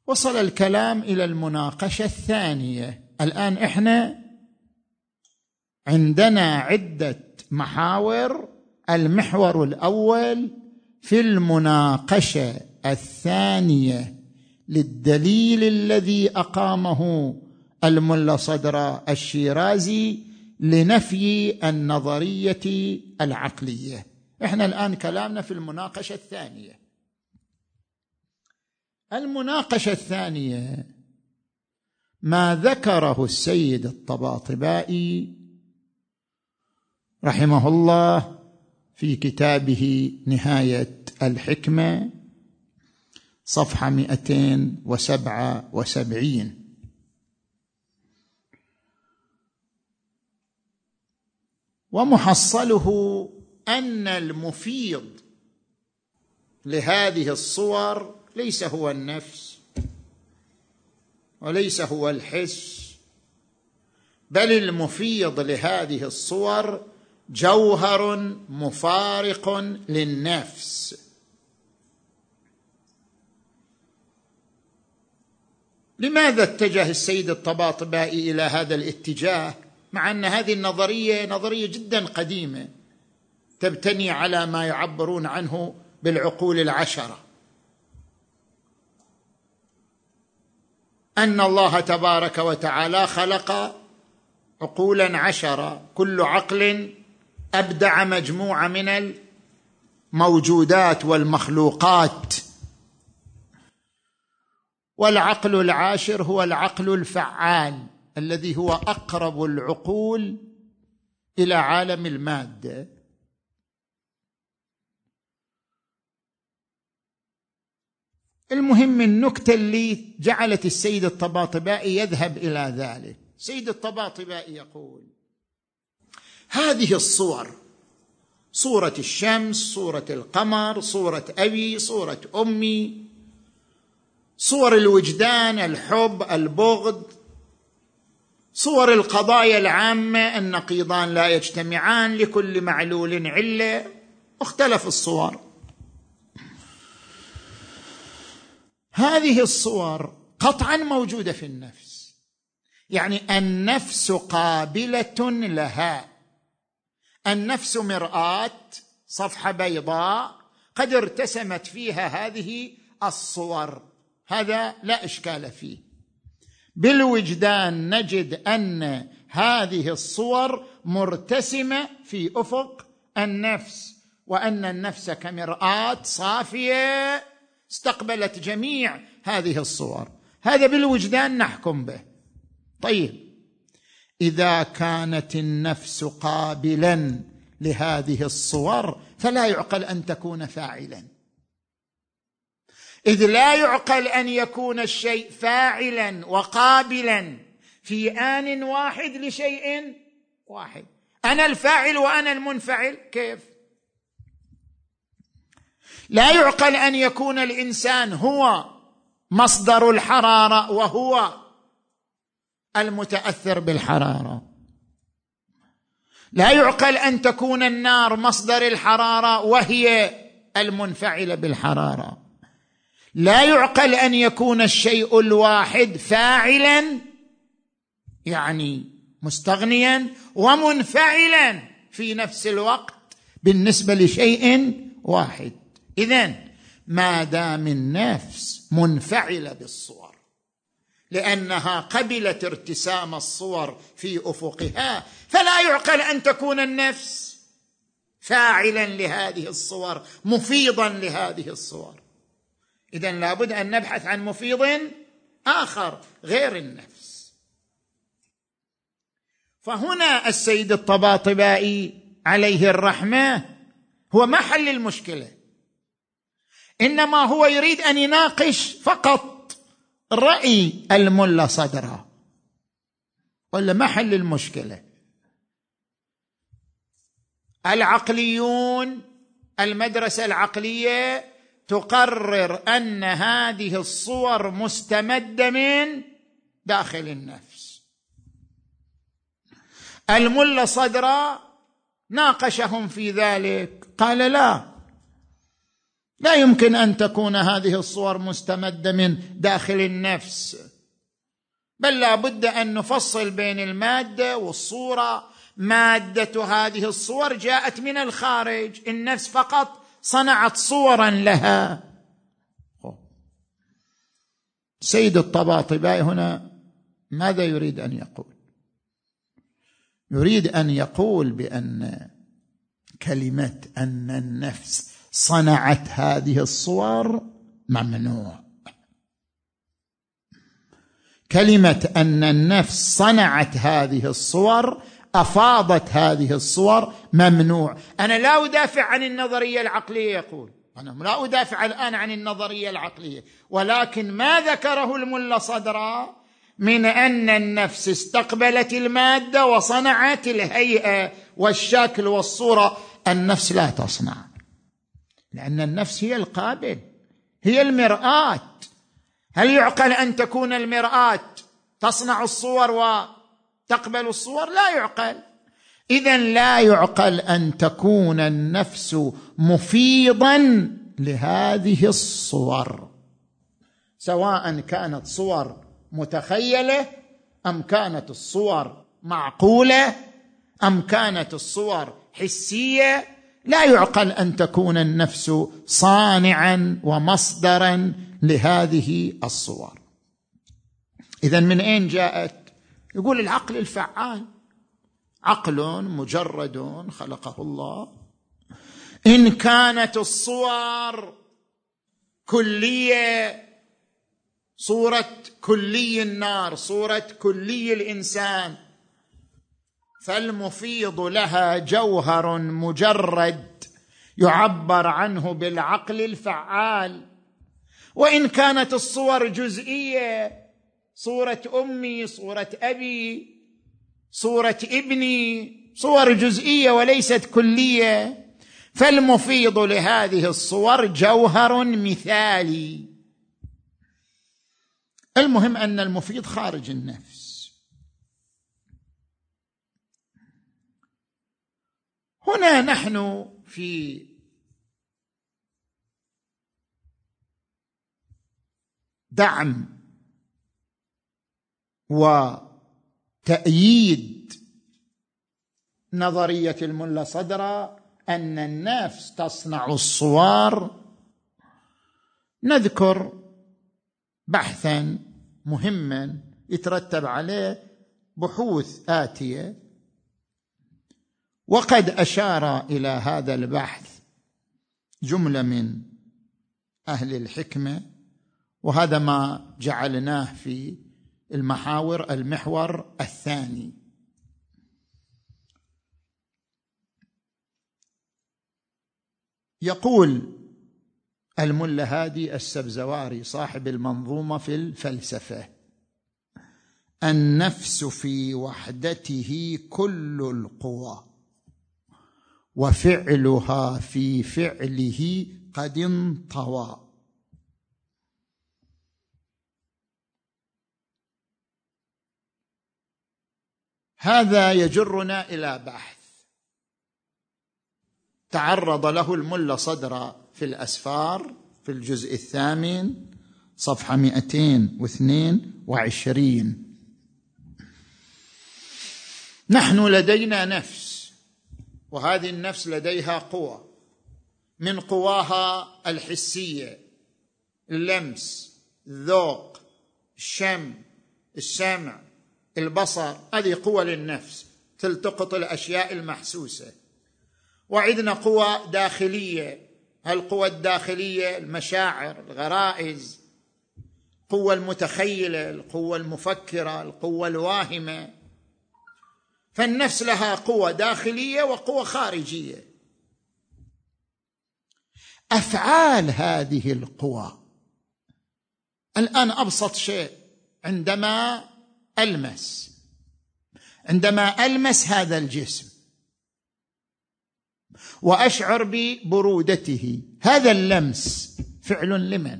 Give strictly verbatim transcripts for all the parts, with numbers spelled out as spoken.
وصل الكلام إلى المناقشة الثانية. الآن إحنا عندنا عدة محاور. المحور الأول في المناقشة الثانية للدليل الذي أقامه الملا صدر الشيرازي لنفي النظرية العقلية. إحنا الآن كلامنا في المناقشة الثانية. المناقشة الثانية ما ذكره السيد الطباطبائي رحمه الله في كتابه نهاية الحكمة صفحة مئتين وسبعة وسبعين. ومحصله أن المفيض لهذه الصور ليس هو النفس وليس هو الحس، بل المفيض لهذه الصور جوهر مفارق للنفس. لماذا اتجه السيد الطباطبائي إلى هذا الاتجاه مع أن هذه النظرية نظرية جدا قديمة تبتني على ما يعبرون عنه بالعقول العشرة، أن الله تبارك وتعالى خلق عقولا عشرة، كل عقل أبدع مجموعة من الموجودات والمخلوقات، والعقل العاشر هو العقل الفعال الذي هو أقرب العقول إلى عالم المادة. المهم النكتة اللي جعلت السيد الطباطبائي يذهب إلى ذلك. سيد الطباطبائي يقول: هذه الصور، صورة الشمس، صورة القمر، صورة أبي، صورة أمي، صور الوجدان، الحب، البغض، صور القضايا العامة، النقيضان لا يجتمعان، لكل معلول علة، مختلف الصور. هذه الصور قطعا موجودة في النفس، يعني النفس قابلة لها. النفس مرآة، صفحة بيضاء قد ارتسمت فيها هذه الصور، هذا لا إشكال فيه. بالوجدان نجد أن هذه الصور مرتسمة في أفق النفس، وأن النفس كمرآة صافية استقبلت جميع هذه الصور. هذا بالوجدان نحكم به. طيب، إذا كانت النفس قابلا لهذه الصور فلا يعقل أن تكون فاعلا، إذ لا يعقل أن يكون الشيء فاعلا وقابلا في آن واحد لشيء واحد. أنا الفاعل وأنا المنفعل، كيف؟ لا يعقل أن يكون الإنسان هو مصدر الحرارة وهو المتأثر بالحرارة. لا يعقل أن تكون النار مصدر الحرارة وهي المنفعلة بالحرارة. لا يعقل أن يكون الشيء الواحد فاعلا، يعني مستغنيا، ومنفعلا في نفس الوقت بالنسبة لشيء واحد. إذن ما دام النفس منفعلة بالصور لأنها قبلت ارتسام الصور في أفقها، فلا يعقل أن تكون النفس فاعلا لهذه الصور، مفيضا لهذه الصور. إذن لابد أن نبحث عن مفيض آخر غير النفس. فهنا السيد الطباطبائي عليه الرحمة هو ما حل المشكلة، إنما هو يريد أن يناقش فقط رأي الملا صدر، ولا ما حل المشكلة. العقليون، المدرسة العقلية تقرر أن هذه الصور مستمدة من داخل النفس. الملا صدر ناقشهم في ذلك، قال لا، لا يمكن أن تكون هذه الصور مستمدة من داخل النفس، بل لا بد أن نفصل بين المادة والصورة. مادة هذه الصور جاءت من الخارج، النفس فقط صنعت صورا لها. سيد الطباطبائي هنا ماذا يريد أن يقول؟ يريد أن يقول بأن كلمة أن النفس صنعت هذه الصور ممنوع. كلمة أن النفس صنعت هذه الصور، أفاضت هذه الصور، ممنوع. أنا لا أدافع عن النظرية العقلية، يقول أنا لا أدافع الآن عن النظرية العقلية، ولكن ما ذكره الملا صدرا من أن النفس استقبلت المادة وصنعت الهيئة والشكل والصورة، النفس لا تصنع، لأن النفس هي القابل، هي المرآة. هل يعقل أن تكون المرآة تصنع الصور وتقبل الصور؟ لا يعقل. إذن لا يعقل أن تكون النفس مفيضا لهذه الصور، سواء كانت صور متخيلة أم كانت الصور معقولة أم كانت الصور حسية. لا يعقل أن تكون النفس صانعا ومصدرا لهذه الصور. إذن من أين جاءت؟ يقول العقل الفعال، عقل مجرد خلقه الله. إن كانت الصور كلية، صورة كلي النار، صورة كلي الإنسان، فالمفيض لها جوهر مجرد يعبر عنه بالعقل الفعال. وإن كانت الصور جزئية، صورة أمي، صورة أبي، صورة ابني، صور جزئية وليست كلية، فالمفيض لهذه الصور جوهر مثالي. المهم أن المفيض خارج النفس. هنا نحن في دعم وتأييد نظرية الملا صدرا أن النفس تصنع الصور. نذكر بحثا مهما يترتب عليه بحوث آتية، وقد أشار إلى هذا البحث جملة من أهل الحكمة، وهذا ما جعلناه في المحاور المحور الثاني. يقول الملا هادي السبزواري صاحب المنظومة في الفلسفة: النفس في وحدته كل القوى، وفعلها في فعله قد انطوى. هذا يجرنا إلى بحث تعرض له الملا صدرا في الأسفار في الجزء الثامن صفحة مئتين واثنين وعشرين. نحن لدينا نفس، وهذه النفس لديها قوى، من قواها الحسية، اللمس، الذوق، الشم، السمع، البصر، هذه قوى للنفس تلتقط الأشياء المحسوسة. وعندنا قوى داخلية، القوى الداخلية المشاعر، الغرائز، القوة المتخيلة، القوة المفكرة، القوة الواهمة. فالنفس لها قوة داخلية وقوة خارجية. أفعال هذه القوى، الآن أبسط شيء، عندما ألمس عندما ألمس هذا الجسم وأشعر ببرودته، هذا اللمس فعل لمن؟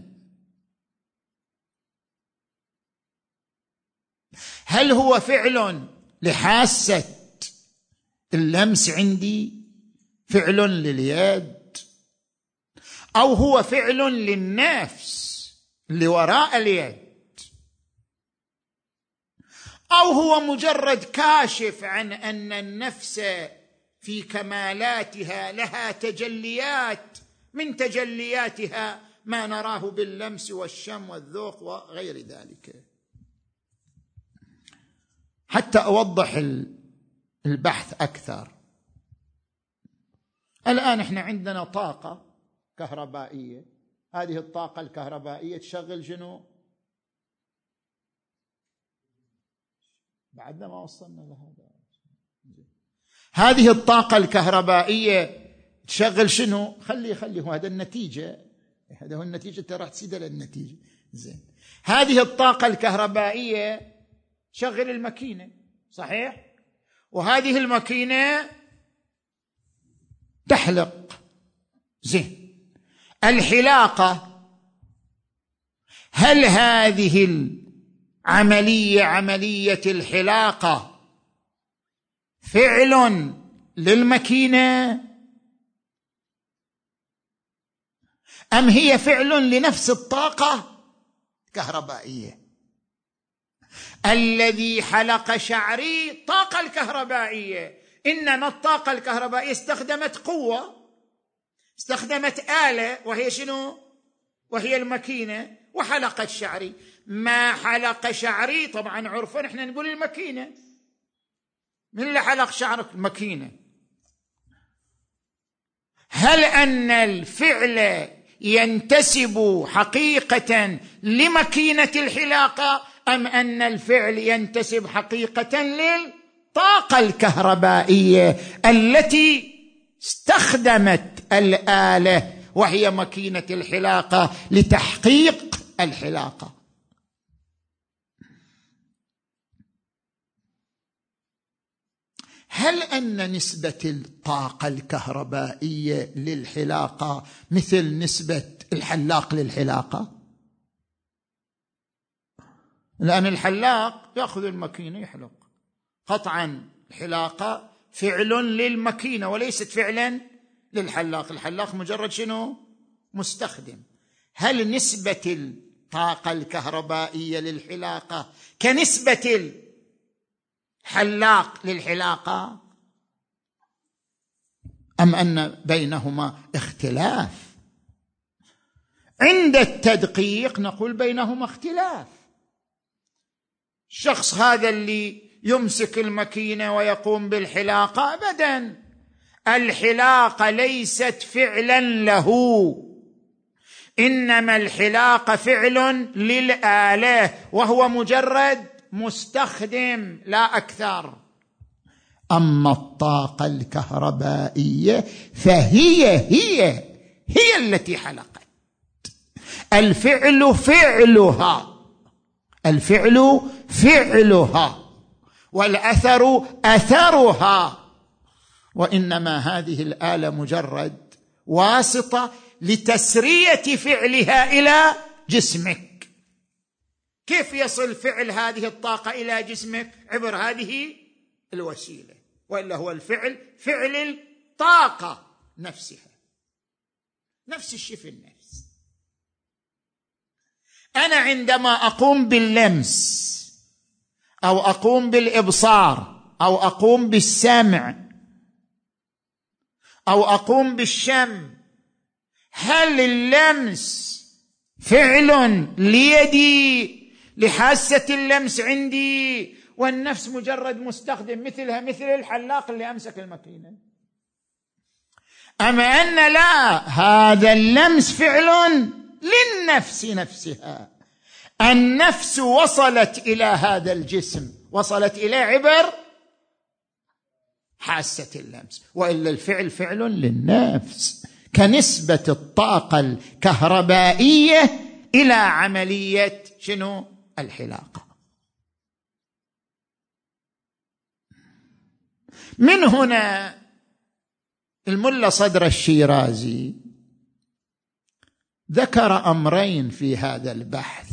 هل هو فعل لحاسة اللمس عندي، فعل لليد، أو هو فعل للنفس اللي وراء اليد، أو هو مجرد كاشف عن أن النفس في كمالاتها لها تجليات، من تجلياتها ما نراه باللمس والشم والذوق وغير ذلك. حتى أوضح البحث أكثر، الآن احنا عندنا طاقة كهربائية، هذه الطاقة الكهربائية تشغل شنو؟ بعدنا ما وصلنا لهذا. هذه الطاقة الكهربائية تشغل شنو؟ خلي خلي هو هذا النتيجة، هذا هو النتيجة، انت راح تسيد للنتيجة. زين، هذه الطاقة الكهربائية تشغل الماكينة، صحيح؟ وهذه الماكينة تحلق. زين، الحلاقة، هل هذه العملية عملية الحلاقة فعل للماكينة أم هي فعل لنفس الطاقة الكهربائية؟ الذي حلق شعري طاقة الكهربائية، إنما الطاقة الكهربائية استخدمت قوة، استخدمت آلة وهي شنو؟ وهي الماكينة، وحلقت شعري. ما حلق شعري طبعا عرفا احنا نقول الماكينة. من اللي حلق شعرك؟ الماكينة. هل أن الفعل ينتسب حقيقة لماكينة الحلاقة أم أن الفعل ينتسب حقيقة للطاقة الكهربائية التي استخدمت الآلة وهي ماكينة الحلاقة لتحقيق الحلاقة؟ هل أن نسبة الطاقة الكهربائية للحلاقة مثل نسبة الحلاق للحلاقة؟ لأن الحلاق يأخذ الماكينة يحلق، قطعا الحلاقة فعل للماكينة وليست فعلا للحلاق، الحلاق مجرد شنو؟ مستخدم. هل نسبة الطاقة الكهربائية للحلاقة كنسبة الحلاق للحلاقة أم أن بينهما اختلاف؟ عند التدقيق نقول بينهما اختلاف. الشخص هذا اللي يمسك الماكينة ويقوم بالحلاقة أبدا، الحلاقة ليست فعلا له، إنما الحلاقة فعل للآلة وهو مجرد مستخدم لا أكثر. أما الطاقة الكهربائية فهي هي هي التي حلقت، الفعل فعلها، الفعل فعلها والأثر أثرها، وإنما هذه الآلة مجرد واسطة لتسرية فعلها إلى جسمك. كيف يصل فعل هذه الطاقة إلى جسمك؟ عبر هذه الوسيلة، وإلا هو الفعل فعل الطاقة نفسها. نفس الشيء في النفس. أنا عندما أقوم باللمس أو أقوم بالإبصار أو أقوم بالسمع أو أقوم بالشم، هل اللمس فعل ليدي لحاسة اللمس عندي والنفس مجرد مستخدم مثلها مثل الحلاق اللي أمسك الماكينة؟ أما أن لا، هذا اللمس فعل للنفس نفسها، النفس وصلت إلى هذا الجسم، وصلت إلى عبر حاسة اللمس، وإلا الفعل فعل للنفس كنسبة الطاقة الكهربائية إلى عملية شنو؟ الحلاقة. من هنا الملا صدر الشيرازي ذكر أمرين في هذا البحث.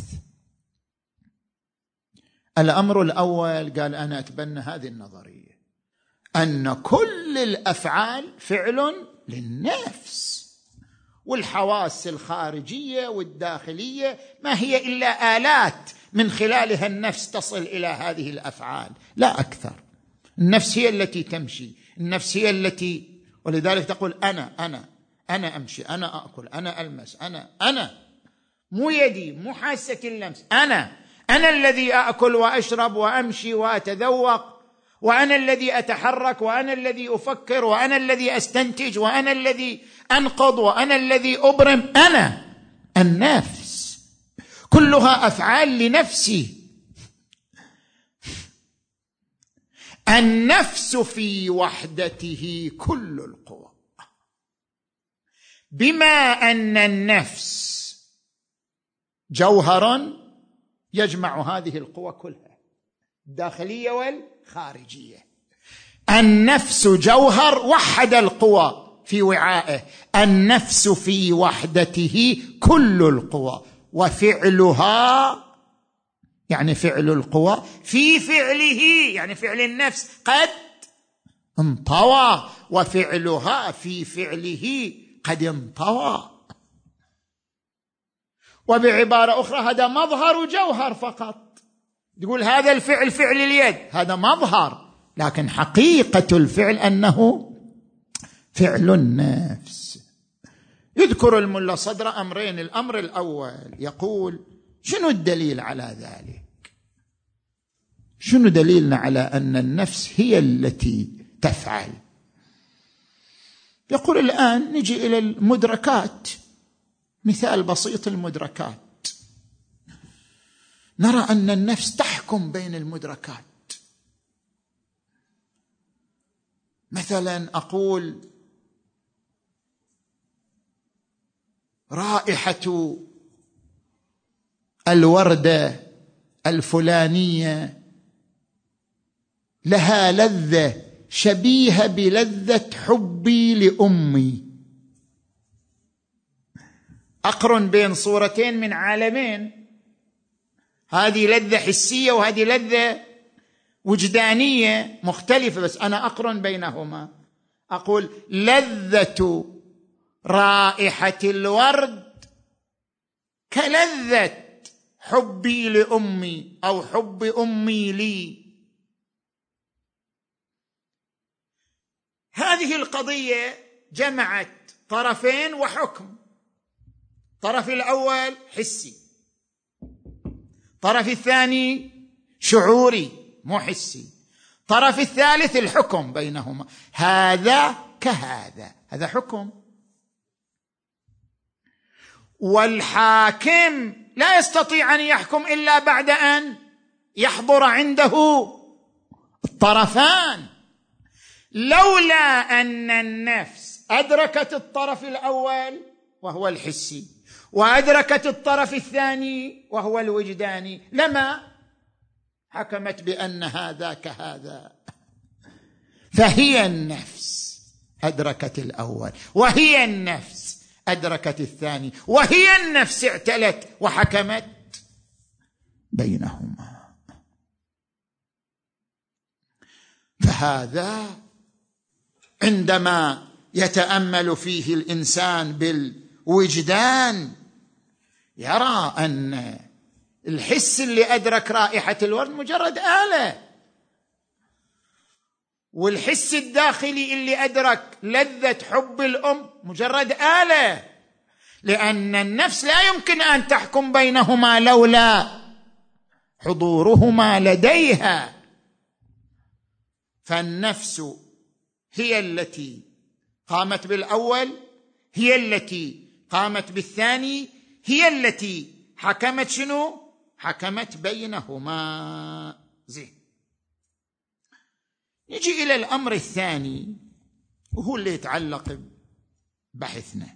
الأمر الأول قال أنا أتبنى هذه النظرية أن كل الأفعال فعل للنفس، والحواس الخارجية والداخلية ما هي إلا آلات من خلالها النفس تصل إلى هذه الأفعال، لا أكثر. النفس هي التي تمشي، النفس هي التي، ولذلك تقول أنا أنا أنا أمشي، أنا أأكل، أنا ألمس، أنا أنا مو يدي، مو حاسة اللمس، أنا أنا الذي أأكل وأشرب وأمشي وأتذوق، وأنا الذي أتحرك، وأنا الذي أفكر، وأنا الذي أستنتج، وأنا الذي أنقض، وأنا الذي أبرم. أنا النفس كلها أفعال لنفسي. النفس في وحدته كل القوى، بما أن النفس جوهر يجمع هذه القوى كلها، الداخلية والخارجية. النفس جوهر وحد القوى في وعائه، النفس في وحدته كل القوى، وفعلها يعني فعل القوى في فعله يعني فعل النفس قد انطوى، وفعلها في فعله قد انطوى. وبعبارة أخرى هذا مظهر جوهر فقط. تقول هذا الفعل فعل اليد، هذا مظهر، لكن حقيقة الفعل أنه فعل النفس. يذكر الملا صدر أمرين. الأمر الأول يقول شنو الدليل على ذلك؟ شنو دليلنا على أن النفس هي التي تفعل؟ يقول الآن نجي إلى المدركات، مثال بسيط المدركات. نرى أن النفس تحكم بين المدركات. مثلا أقول رائحة الوردة الفلانية لها لذة شبيهة بلذة حبي لأمي. أقرن بين صورتين من عالمين، هذه لذة حسية وهذه لذة وجدانية مختلفة، بس أنا أقرن بينهما. أقول لذة رائحة الورد كلذة حبي لأمي أو حب أمي لي. هذه القضية جمعت طرفين وحكم. الطرف الأول حسي، الطرف الثاني شعوري مو حسي، الطرف الثالث الحكم بينهما. هذا كهذا، هذا حكم. والحاكم لا يستطيع أن يحكم إلا بعد أن يحضر عنده الطرفان. لولا أن النفس أدركت الطرف الأول وهو الحسي وأدركت الطرف الثاني وهو الوجداني لما حكمت بأن هذا كهذا. فهي النفس أدركت الأول، وهي النفس أدركت الثاني، وهي النفس اعتلت وحكمت بينهما. فهذا عندما يتأمل فيه الإنسان بالوجدان يرى أن الحس اللي أدرك رائحة الورد مجرد آلة، والحس الداخلي اللي أدرك لذة حب الأم مجرد آلة، لأن النفس لا يمكن أن تحكم بينهما لولا حضورهما لديها. فالنفس هي التي قامت بالأول، هي التي قامت بالثاني، هي التي حكمت شنو؟ حكمت بينهما. زين، نجي إلى الأمر الثاني وهو اللي يتعلق ببحثنا.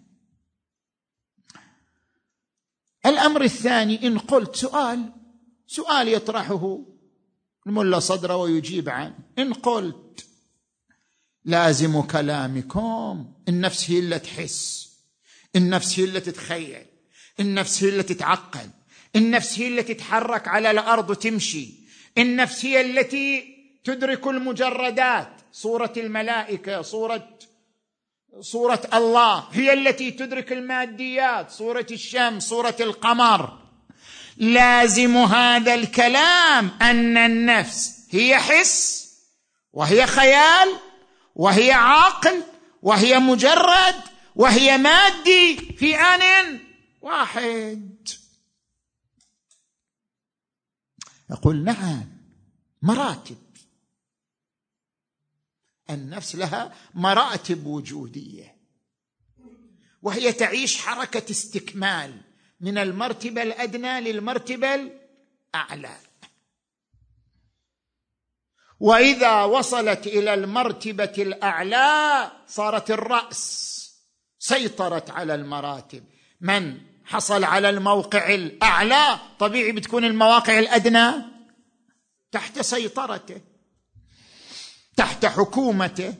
الأمر الثاني إن قلت سؤال سؤال يطرحه الملا صدره ويجيب عنه، إن قلت لازم كلامكم النفس هي اللي تحس، النفس هي اللي تتخيل، النفس هي اللي تتعقل، النفس هي اللي تتحرك على الأرض وتمشي، النفس هي التي تدرك المجردات، صورة الملائكة، صورة صورة الله هي التي تدرك الماديات، صورة الشمس، صورة القمر. لازم هذا الكلام أن النفس هي حس وهي خيال وهي عقل وهي مجرد وهي مادي في آن واحد. يقول نعم، مراتب. النفس لها مراتب وجودية، وهي تعيش حركة استكمال من المرتبة الأدنى للمرتبة الأعلى، وإذا وصلت إلى المرتبة الأعلى صارت الرأس، سيطرت على المراتب. من حصل على الموقع الأعلى طبيعي بتكون المواقع الأدنى تحت سيطرته، تحت حكومته.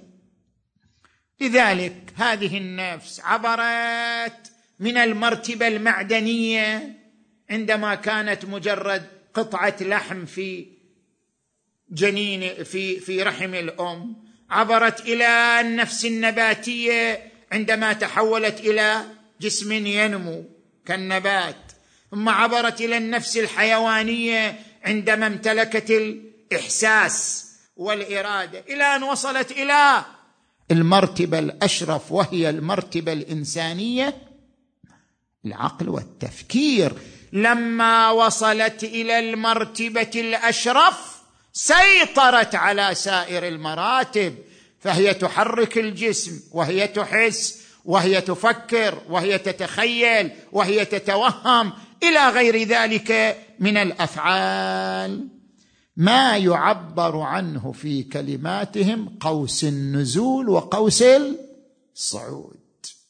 لذلك هذه النفس عبرت من المرتبة المعدنية عندما كانت مجرد قطعة لحم في جنين في في رحم الأم، عبرت إلى النفس النباتية عندما تحولت إلى جسم ينمو كالنبات، ثم عبرت إلى النفس الحيوانية عندما امتلكت الإحساس والإرادة، إلى أن وصلت إلى المرتبة الأشرف وهي المرتبة الإنسانية، العقل والتفكير. لما وصلت إلى المرتبة الأشرف سيطرت على سائر المراتب، فهي تحرك الجسم وهي تحس وهي تفكر وهي تتخيل وهي تتوهم إلى غير ذلك من الأفعال، ما يعبر عنه في كلماتهم قوس النزول وقوس الصعود.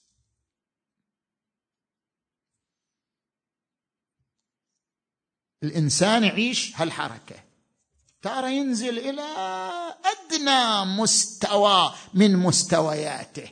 الإنسان يعيش هالحركة، ترى ينزل إلى أدنى مستوى من مستوياته،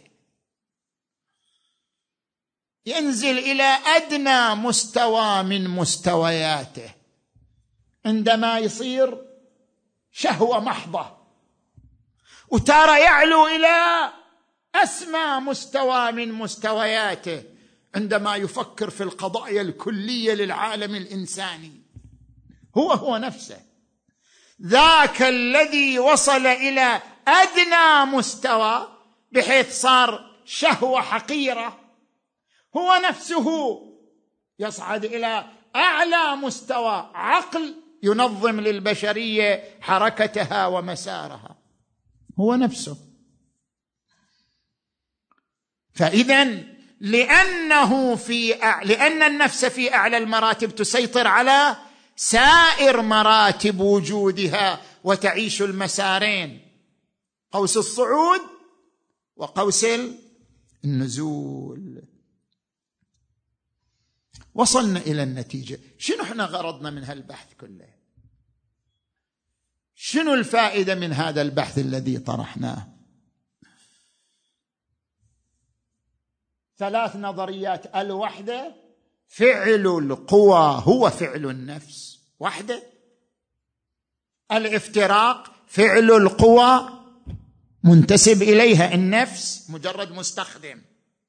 ينزل إلى أدنى مستوى من مستوياته عندما يصير شهوة محضة، وترى يعلو إلى أسمى مستوى من مستوياته عندما يفكر في القضايا الكلية للعالم الإنساني. هو هو نفسه ذاك الذي وصل إلى أدنى مستوى بحيث صار شهوة حقيرة، هو نفسه يصعد إلى أعلى مستوى عقل ينظم للبشرية حركتها ومسارها، هو نفسه. فإذن لأنه في أع... لأن النفس في أعلى المراتب تسيطر على سائر مراتب وجودها وتعيش المسارين، قوس الصعود وقوس النزول. وصلنا إلى النتيجة. شنو احنا غرضنا من هالبحث كله؟ شنو الفائدة من هذا البحث الذي طرحناه؟ ثلاث نظريات. الوحدة، فعل القوى هو فعل النفس وحدة. الافتراق، فعل القوى منتسب إليها النفس مجرد مستخدم.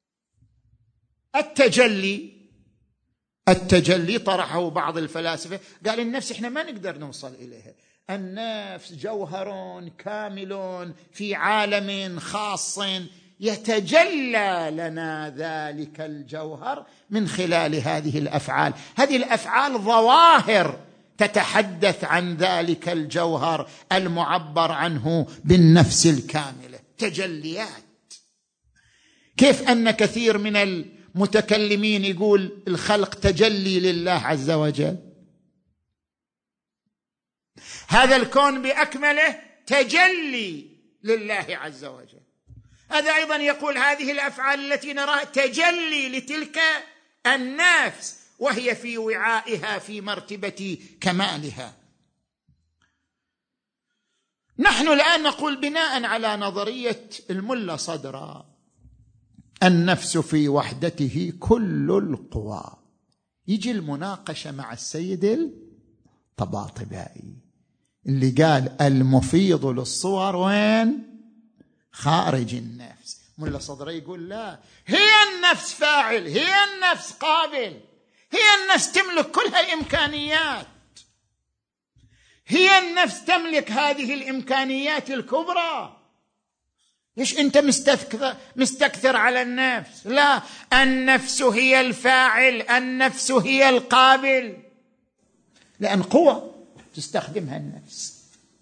التجلي، التجلي طرحه بعض الفلاسفة، قال النفس احنا ما نقدر نوصل إليها، النفس جوهر كامل في عالم خاص يتجلى لنا ذلك الجوهر من خلال هذه الأفعال. هذه الأفعال ظواهر تتحدث عن ذلك الجوهر المعبر عنه بالنفس الكاملة، تجليات. كيف أن كثير من المتكلمين يقول الخلق تجلي لله عز وجل، هذا الكون بأكمله تجلي لله عز وجل. هذا أيضا يقول هذه الأفعال التي نراها تجلي لتلك النفس وهي في وعائها في مرتبة كمالها. نحن الآن نقول بناء على نظرية الملا صدرا النفس في وحدته كل القوى. يجي المناقشة مع السيد الطباطبائي اللي قال المفيض للصور وين؟ خارج النفس، ملا صدري يقول لا، هي النفس فاعل، هي النفس قابل، هي النفس تملك كل هالإمكانيات، هي النفس تملك هذه الإمكانيات الكبرى. ليش أنت مستكثر, مستكثر على النفس؟ لا، النفس هي الفاعل، النفس هي القابل، لأن قوة تستخدمها النفس.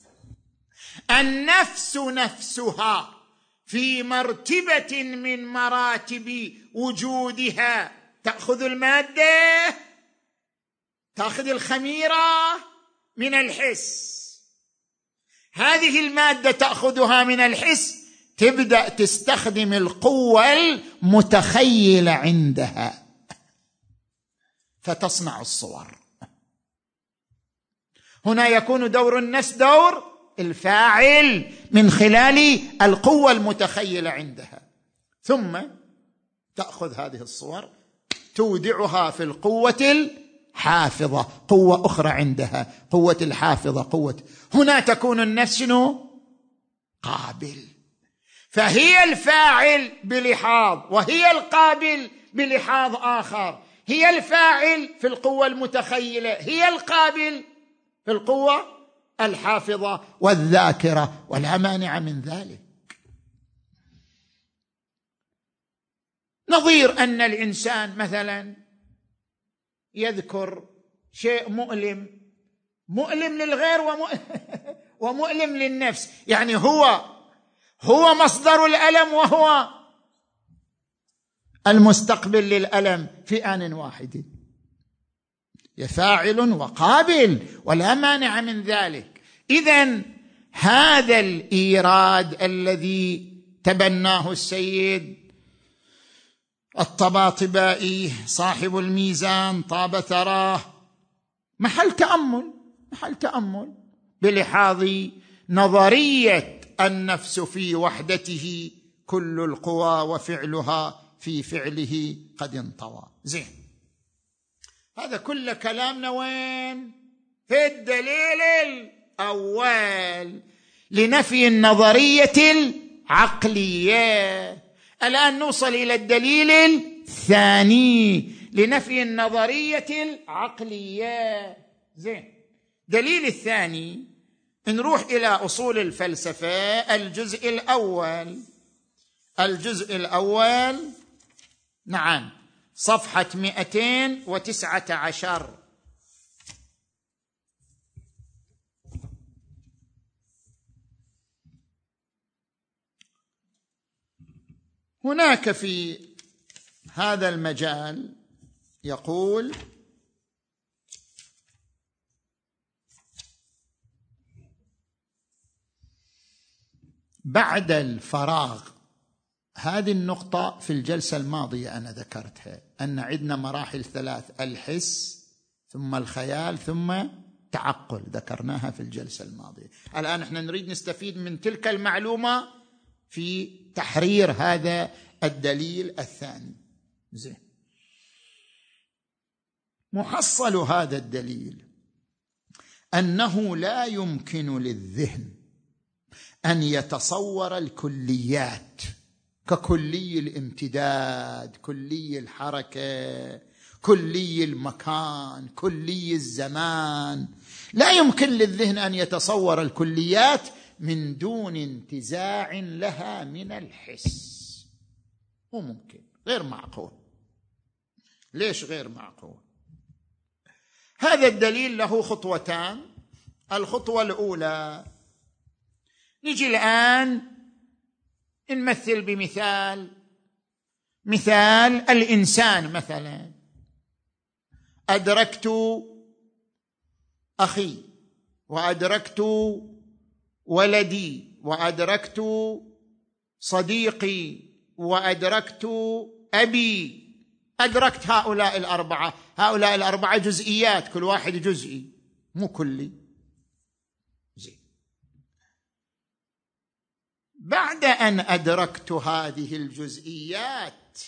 النفس نفسها في مرتبة من مراتب وجودها تأخذ المادة، تأخذ الخميرة من الحس، هذه المادة تأخذها من الحس، تبدأ تستخدم القوة المتخيلة عندها فتصنع الصور. هنا يكون دور النفس دور الفاعل من خلال القوة المتخيلة عندها، ثم تأخذ هذه الصور تودعها في القوة الحافظة، قوة أخرى عندها، قوة الحافظة، قوة. هنا تكون النفس شنو؟ قابل. فهي الفاعل بلحاظ، وهي القابل بلحاظ آخر. هي الفاعل في القوة المتخيلة، هي القابل في القوة الحافظة والذاكرة، ولا مانع من ذلك. نظير أن الإنسان مثلا يذكر شيء مؤلم، مؤلم للغير ومؤلم للنفس، يعني هو هو مصدر الألم وهو المستقبل للألم في آن واحد. فاعل وقابل ولا مانع من ذلك. إذن هذا الإيراد الذي تبناه السيد الطباطبائي صاحب الميزان طاب ثراه محل تأمل، محل تأمل بلحاظ نظرية النفس في وحدته كل القوى وفعلها في فعله قد انطوى. زين، هذا كل كلامنا وين؟ في الدليل الأول لنفي النظرية العقلية. الآن نوصل إلى الدليل الثاني لنفي النظرية العقلية. زين، دليل الثاني نروح إلى أصول الفلسفة الجزء الأول، الجزء الأول نعم صفحة مئتين وتسعة عشر. هناك في هذا المجال يقول: بعد الفراغ، هذه النقطة في الجلسة الماضية أنا ذكرتها، أن عندنا مراحل ثلاث: الحس ثم الخيال ثم تعقل، ذكرناها في الجلسة الماضية. الآن احنا نريد نستفيد من تلك المعلومة في تحرير هذا الدليل الثاني. زين، محصل هذا الدليل أنه لا يمكن للذهن أن يتصور الكليات ككلي الامتداد، كلي الحركة، كلي المكان، كلي الزمان. لا يمكن للذهن أن يتصور الكليات من دون انتزاع لها من الحس. مو ممكن، غير معقول. ليش غير معقول؟ هذا الدليل له خطوتان. الخطوة الأولى، نجي الآن نمثل بمثال، مثال الإنسان. مثلا أدركت أخي، وأدركت ولدي، وأدركت صديقي، وأدركت أبي. أدركت هؤلاء الأربعة، هؤلاء الأربعة جزئيات، كل واحد جزئي مو كلي. زين، بعد أن أدركت هذه الجزئيات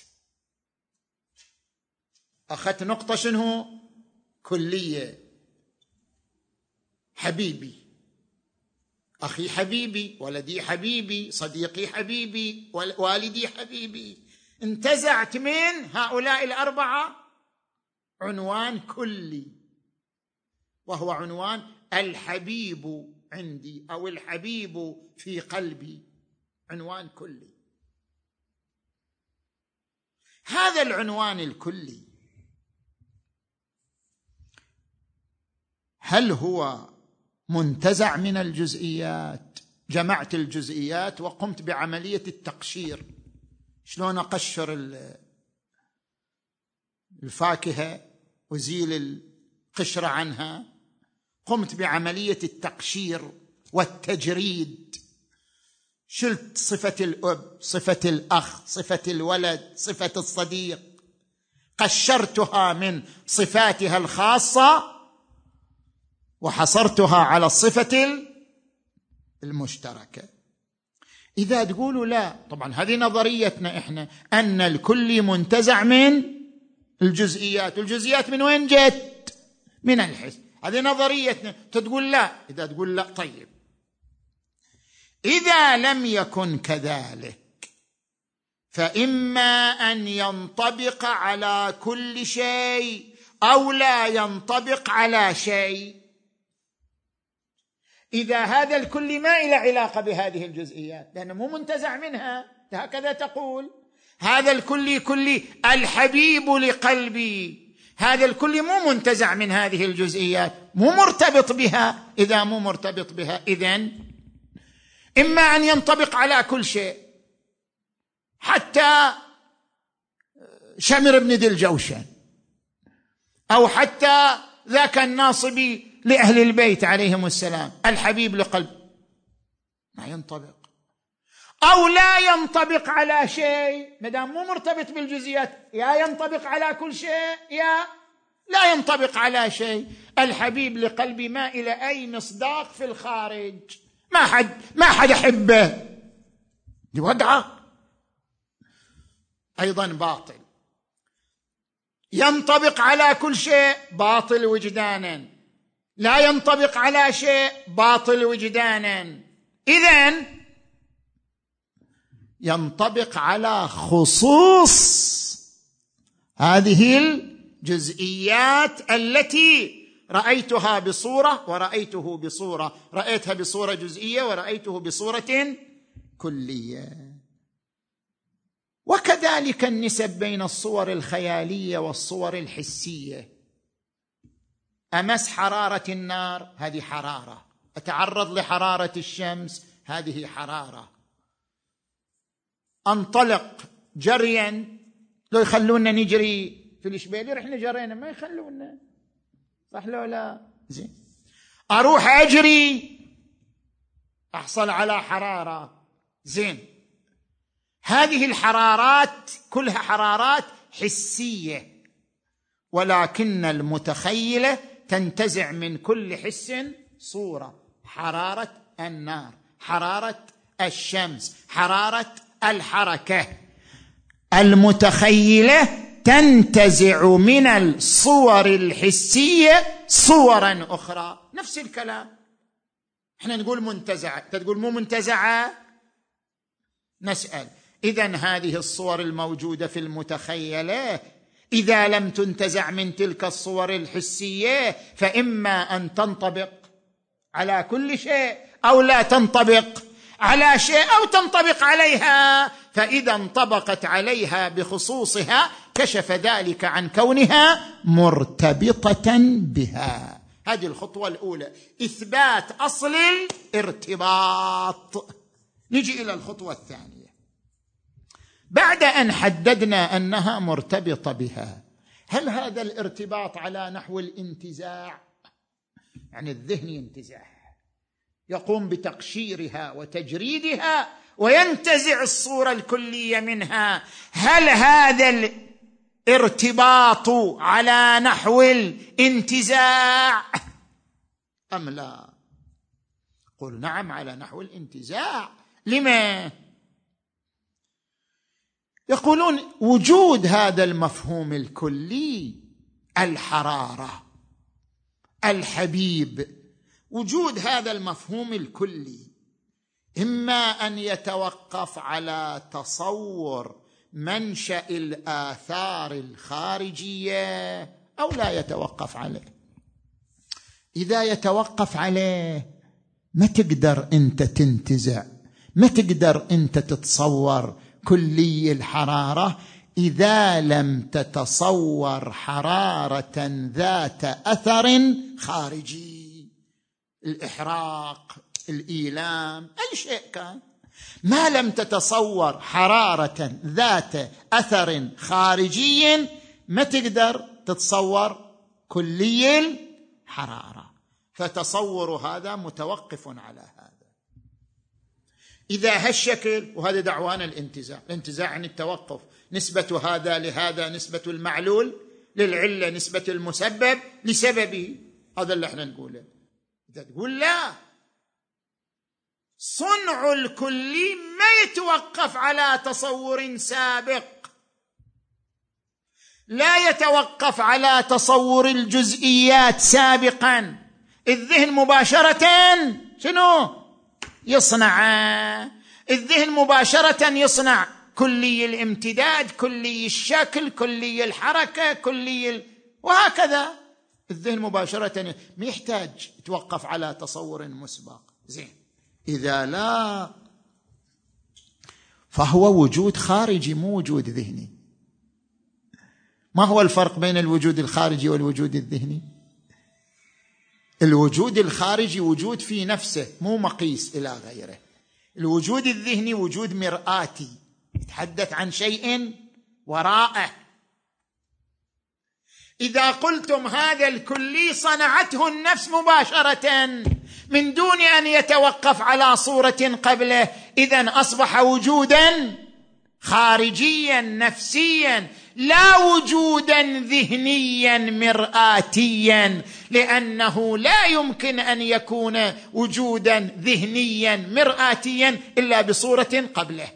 أخذت نقطة شنو؟ كلية. حبيبي، أخي حبيبي، ولدي حبيبي، صديقي حبيبي، والدي حبيبي. انتزعت من هؤلاء الأربعة عنوان كلي، وهو عنوان الحبيب عندي أو الحبيب في قلبي، عنوان كلي. هذا العنوان الكلي هل هو منتزع من الجزئيات؟ جمعت الجزئيات وقمت بعملية التقشير. شلون أقشر الفاكهة وزيل القشرة عنها؟ قمت بعملية التقشير والتجريد. شلت صفة الأب، صفة الأخ، صفة الولد، صفة الصديق، قشرتها من صفاتها الخاصة وحصرتها على الصفة المشتركة. إذا تقولوا لا، طبعا هذه نظريتنا إحنا، أن الكل منتزع من الجزئيات. الجزئيات من وين جت؟ من الحس. هذه نظريتنا. تقول لا. إذا تقول لا، طيب إذا لم يكن كذلك فإما أن ينطبق على كل شيء أو لا ينطبق على شيء. إذا هذا الكل ما إلى علاقة بهذه الجزئيات لأنه مو منتزع منها، هكذا تقول هذا الكل كلي الحبيب لقلبي، هذا الكل مو منتزع من هذه الجزئيات، مو مرتبط بها. إذا مو مرتبط بها، إذن إما أن ينطبق على كل شيء، حتى شمر بن ذي الجوشن، أو حتى ذاك الناصبي لأهل البيت عليهم السلام، الحبيب لقلب، ما ينطبق. أو لا ينطبق على شيء، مدام مو مرتبط بالجزئيات، يا ينطبق على كل شيء يا لا ينطبق على شيء. الحبيب لقلبي ما إلى أي مصداق في الخارج، ما حد ما حد يحبه، دي ودعة أيضا باطل. ينطبق على كل شيء، باطل وجدانا. لا ينطبق على شيء، باطل وجدانا. إذن ينطبق على خصوص هذه الجزئيات التي رأيتها بصورة ورأيته بصورة، رأيتها بصورة جزئية ورأيته بصورة كلية. وكذلك النسب بين الصور الخيالية والصور الحسية. أمس حرارة النار، هذه حرارة. أتعرض لحرارة الشمس، هذه حرارة. أنطلق جريا، لو يخلونا نجري في الإشبيلية رحنا جرينا، ما يخلونا، صح لو لا؟ زين. أروح أجري، أحصل على حرارة. زين. هذه الحرارات كلها حرارات حسية، ولكن المتخيلة تنتزع من كل حس صورة. حرارة النار، حرارة الشمس، حرارة الحركة. المتخيلة تنتزع من الصور الحسية صورا أخرى. نفس الكلام، احنا نقول منتزعة، تقول مو منتزعة. نسأل إذن هذه الصور الموجودة في المتخيلة إذا لم تنتزع من تلك الصور الحسية فإما أن تنطبق على كل شيء أو لا تنطبق على شيء أو تنطبق عليها. فإذا انطبقت عليها بخصوصها كشف ذلك عن كونها مرتبطة بها. هذه الخطوة الأولى، إثبات أصل الارتباط. نجي إلى الخطوة الثانية. بعد أن حددنا أنها مرتبطة بها، هل هذا الارتباط على نحو الانتزاع؟ يعني الذهن ينتزع، يقوم بتقشيرها وتجريدها وينتزع الصورة الكلية منها. هل هذا الارتباط على نحو الانتزاع أم لا؟ قل نعم على نحو الانتزاع. لما؟ يقولون وجود هذا المفهوم الكلي، الحرارة، الحبيب، وجود هذا المفهوم الكلي إما أن يتوقف على تصور منشأ الآثار الخارجية أو لا يتوقف عليه. إذا يتوقف عليه ما تقدر أنت تنتزع، ما تقدر أنت تتصور كلي الحرارة إذا لم تتصور حرارة ذات أثر خارجي، الإحراق، الإيلام، أي شيء كان، ما لم تتصور حرارة ذات أثر خارجي ما تقدر تتصور كلي الحرارة. فتصور هذا متوقف على هذا. إذا هالشكل، وهذا دعوانا الانتزاع، الانتزاع عن التوقف، نسبة هذا لهذا، نسبة المعلول للعلة، نسبة المسبب لسببه، هذا اللي احنا نقوله. إذا تقول لا، صنع الكلي ما يتوقف على تصور سابق، لا يتوقف على تصور الجزئيات سابقا، الذهن مباشرة شنو يصنع؟ الذهن مباشرة يصنع كلي الامتداد، كلي الشكل، كلي الحركة، كلي ال... وهكذا الذهن مباشرة ما يحتاج يتوقف على تصور مسبق. زين، إذا لا فهو وجود خارجي مو وجود ذهني. ما هو الفرق بين الوجود الخارجي والوجود الذهني؟ الوجود الخارجي وجود في نفسه مو مقيس إلى غيره. الوجود الذهني وجود مرآتي، يتحدث عن شيء وراءه. إذا قلتم هذا الكلي صنعته النفس مباشرة من دون أن يتوقف على صورة قبله، إذن أصبح وجودا خارجيا نفسيا، لا وجودا ذهنيا مرآتيا، لأنه لا يمكن أن يكون وجودا ذهنيا مرآتيا إلا بصورة قبله.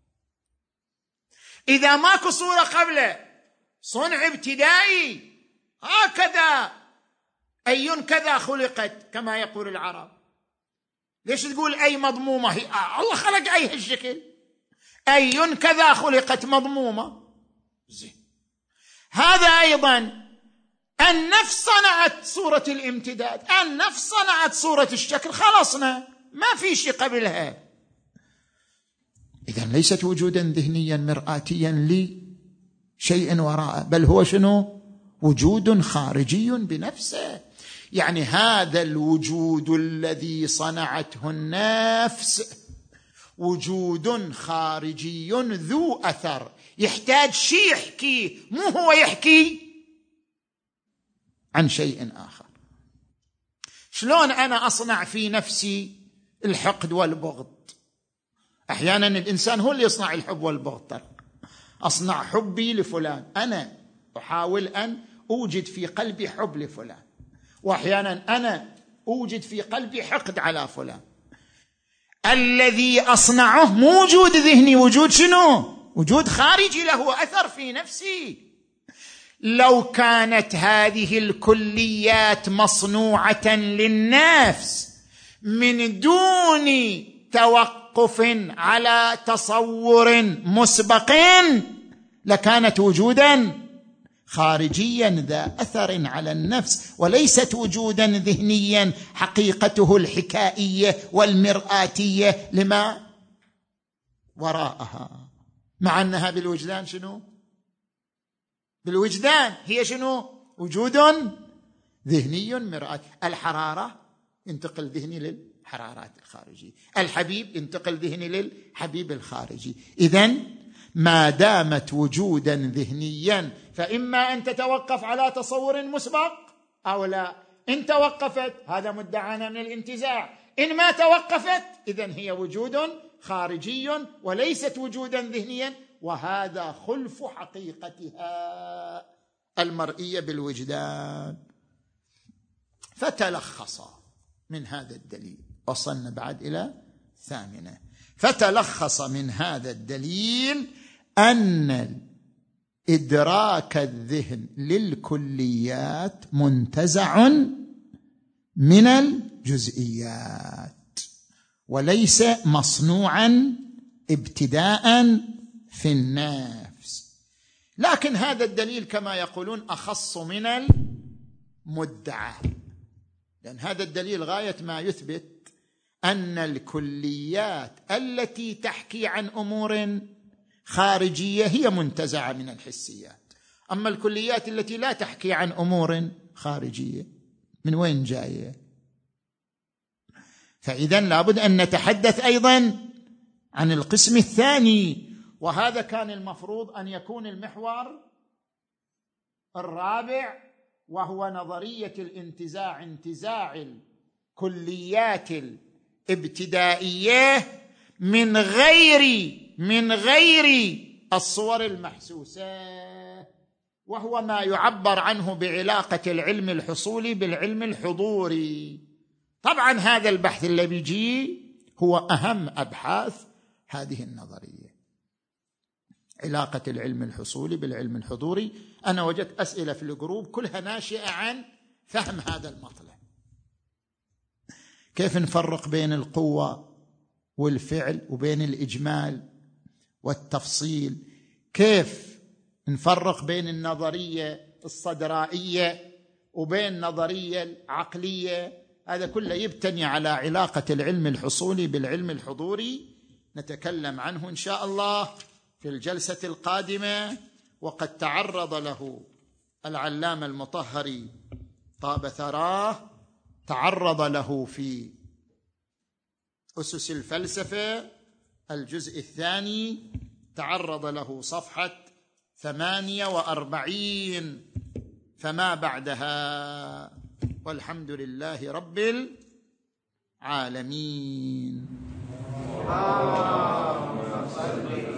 إذا ماكو صورة قبله، صنع ابتدائي، هكذا أي كذا خلقت كما يقول العرب. ليش تقول أي مضمومة؟ هي آه الله خلق أي هالشكل، أي كذا خلقت مضمومة. زين، هذا أيضا النفس صنعت صورة الامتداد، النفس صنعت صورة الشكل، خلصنا، ما في شيء قبلها. إذن ليست وجودا ذهنيا مرآتيا لشيء وراءه، بل هو شنو؟ وجود خارجي بنفسه. يعني هذا الوجود الذي صنعته النفس وجود خارجي ذو أثر، يحتاج شيء يحكي، مو هو يحكي عن شيء آخر. شلون أنا أصنع في نفسي الحقد والبغض؟ أحيانا الإنسان هو اللي يصنع الحب والبغض. أصنع حبي لفلان، أنا أحاول أن أوجد في قلبي حب لفلان، وأحيانا أنا أوجد في قلبي حقد على فلان. الذي أصنعه مو وجود ذهني، وجود شنو؟ وجود خارجي له أثر في نفسي. لو كانت هذه الكليات مصنوعة للنفس من دون توقف على تصور مسبق لكانت وجودا خارجيا ذا أثر على النفس، وليست وجودا ذهنيا حقيقته الحكائية والمرآتية لما وراءها. مع أنها بالوجدان شنو؟ بالوجدان هي شنو؟ وجود ذهني مرآتي. الحرارة ينتقل ذهني للحرارات الخارجية، الحبيب ينتقل ذهني للحبيب الخارجي. إذن ما دامت وجودا ذهنيا فإما أن تتوقف على تصور مسبق أو لا. إن توقفت هذا مدعانا من الانتزاع، إن ما توقفت إذن هي وجود خارجي وليست وجودا ذهنيا، وهذا خلف حقيقتها المرئية بالوجدان. فتلخص من هذا الدليل، وصلنا بعد إلى ثامنة، فتلخص من هذا الدليل أن إدراك الذهن للكليات منتزع من الجزئيات، وليس مصنوعا ابتداء في النفس. لكن هذا الدليل كما يقولون أخص من المدعى، لأن هذا الدليل غاية ما يثبت أن الكليات التي تحكي عن أمور خارجية هي منتزعة من الحسيات، أما الكليات التي لا تحكي عن أمور خارجية من وين جاية؟ فإذا لابد أن نتحدث أيضا عن القسم الثاني، وهذا كان المفروض أن يكون المحور الرابع، وهو نظرية الانتزاع، انتزاع الكليات الابتدائية من غير من غير الصور المحسوسة، وهو ما يعبر عنه بعلاقة العلم الحصولي بالعلم الحضوري. طبعا هذا البحث اللي بيجي هو أهم أبحاث هذه النظرية، علاقة العلم الحصولي بالعلم الحضوري. أنا وجدت أسئلة في الجروب كلها ناشئة عن فهم هذا المطلب. كيف نفرق بين القوة والفعل وبين الإجمال والتفصيل؟ كيف نفرق بين النظرية الصدرائية وبين النظرية العقلية؟ هذا كله يبتني على علاقة العلم الحصولي بالعلم الحضوري. نتكلم عنه إن شاء الله في الجلسة القادمة، وقد تعرض له العلامة المطهري طاب ثراه، تعرض له في أسس الفلسفة الجزء الثاني، تعرض له صفحة ثمانية وأربعين فما بعدها، والحمد لله رب العالمين.